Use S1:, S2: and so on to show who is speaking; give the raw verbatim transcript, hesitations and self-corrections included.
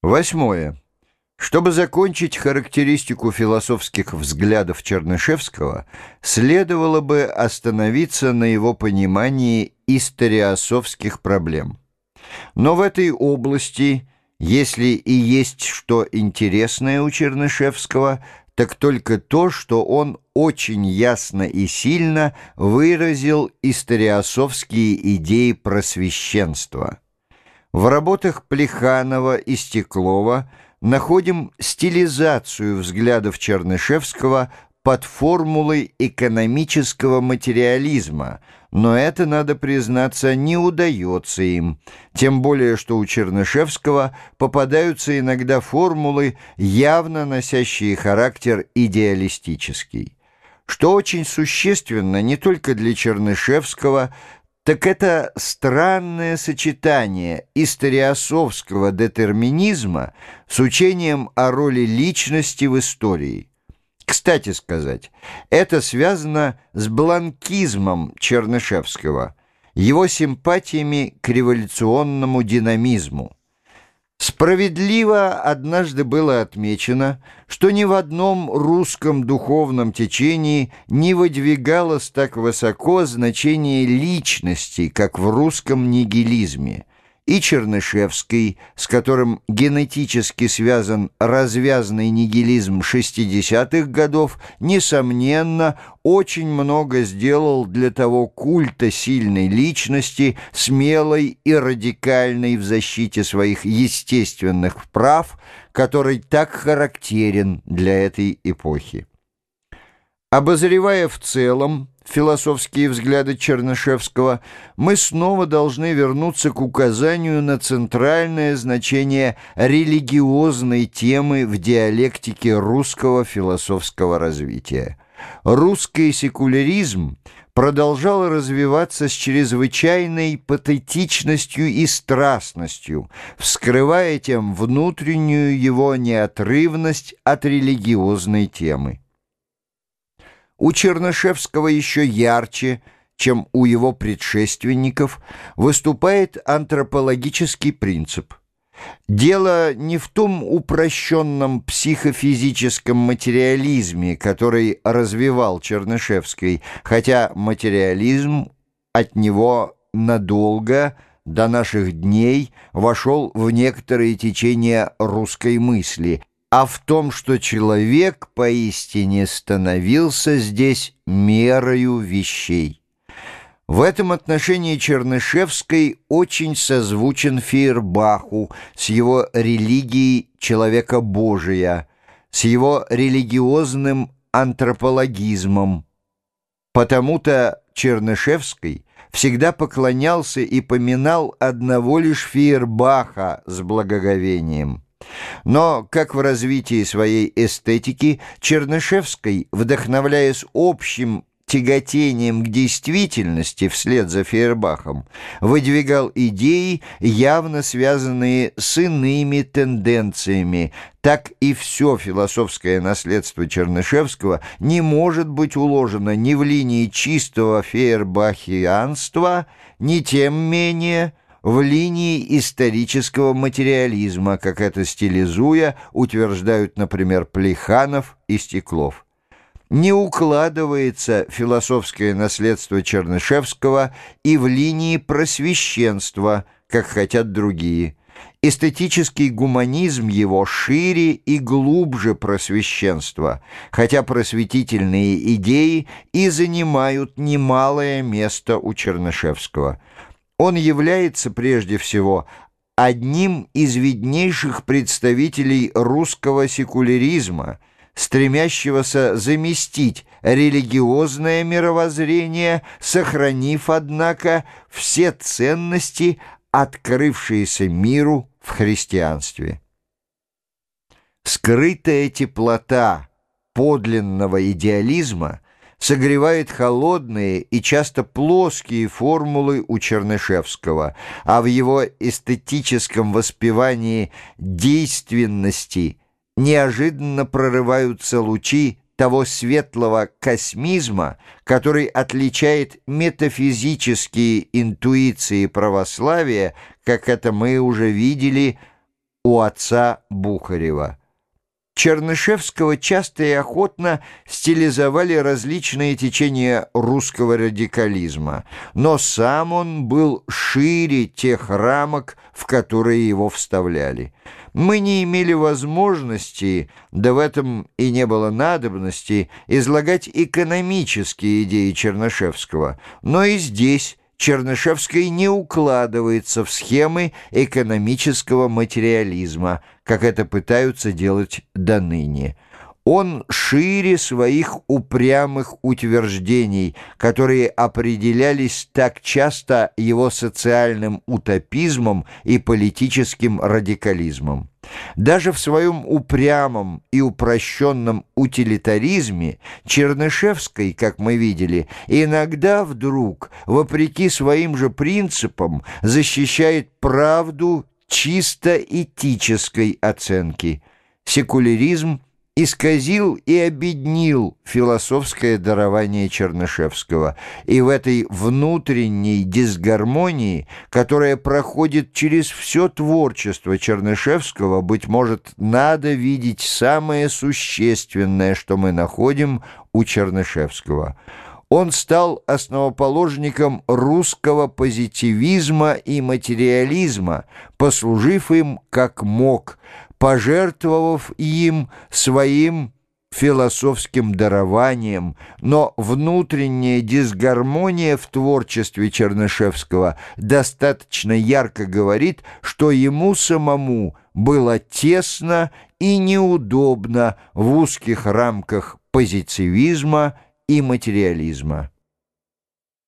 S1: Восьмое. Чтобы закончить характеристику философских взглядов Чернышевского, следовало бы остановиться на его понимании историософских проблем. Но в этой области, если и есть что интересное у Чернышевского, так только то, что он очень ясно и сильно выразил историософские идеи просвещенства. В работах Плеханова и Стеклова находим стилизацию взглядов Чернышевского под формулой экономического материализма, но это, надо признаться, не удается им, тем более что у Чернышевского попадаются иногда формулы, явно носящие характер идеалистический. Что очень существенно не только для Чернышевского, так это странное сочетание историософского детерминизма с учением о роли личности в истории. Кстати сказать, это связано с бланкизмом Чернышевского, его симпатиями к революционному динамизму. Справедливо однажды было отмечено, что ни в одном русском духовном течении не выдвигалось так высоко значение личности, как в русском нигилизме. И Чернышевский, с которым генетически связан развязный нигилизм шестидесятых годов, несомненно, очень много сделал для того культа сильной личности, смелой и радикальной в защите своих естественных прав, который так характерен для этой эпохи. Обозревая в целом философские взгляды Чернышевского, мы снова должны вернуться к указанию на центральное значение религиозной темы в диалектике русского философского развития. Русский секуляризм продолжал развиваться с чрезвычайной патетичностью и страстностью, вскрывая тем внутреннюю его неотрывность от религиозной темы. У Чернышевского еще ярче, чем у его предшественников, выступает антропологический принцип. Дело не в том упрощенном психофизическом материализме, который развивал Чернышевский, хотя материализм от него надолго до наших дней вошел в некоторые течения русской мысли, а в том, что человек поистине становился здесь мерою вещей. В этом отношении Чернышевский очень созвучен Фейербаху с его религией человека Божия, с его религиозным антропологизмом. Потому-то Чернышевский всегда поклонялся и поминал одного лишь Фейербаха с благоговением. Но, как в развитии своей эстетики, Чернышевский, вдохновляясь общим тяготением к действительности вслед за Фейербахом, выдвигал идеи, явно связанные с иными тенденциями. Так и все философское наследство Чернышевского не может быть уложено ни в линии чистого фейербахианства, ни тем менее в линии исторического материализма, как это стилизуя утверждают, например, Плеханов и Стеклов. Не укладывается философское наследство Чернышевского и в линии просвещенства, как хотят другие. Эстетический гуманизм его шире и глубже просвещенства, хотя просветительные идеи и занимают немалое место у Чернышевского. Он является прежде всего одним из виднейших представителей русского секуляризма, стремящегося заместить религиозное мировоззрение, сохранив, однако, все ценности, открывшиеся миру в христианстве. Скрытая теплота подлинного идеализма согревает холодные и часто плоские формулы у Чернышевского, а в его эстетическом воспевании действенности неожиданно прорываются лучи того светлого космизма, который отличает метафизические интуиции православия, как это мы уже видели у отца Бухарева. Чернышевского часто и охотно стилизовали различные течения русского радикализма, но сам он был шире тех рамок, в которые его вставляли. Мы не имели возможности, да в этом и не было надобности, излагать экономические идеи Чернышевского, но и здесь Чернышевский не укладывается в схемы экономического материализма, как это пытаются делать доныне. Он шире своих упрямых утверждений, которые определялись так часто его социальным утопизмом и политическим радикализмом. Даже в своем упрямом и упрощенном утилитаризме Чернышевский, как мы видели, иногда вдруг, вопреки своим же принципам, защищает правду чисто этической оценки. Секуляризм исказил и обеднил философское дарование Чернышевского, и в этой внутренней дисгармонии, которая проходит через все творчество Чернышевского, быть может, надо видеть самое существенное, что мы находим у Чернышевского. Он стал основоположником русского позитивизма и материализма, послужив им как мог, пожертвовав им своим философским дарованием, но внутренняя дисгармония в творчестве Чернышевского достаточно ярко говорит, что ему самому было тесно и неудобно в узких рамках позитивизма и материализма.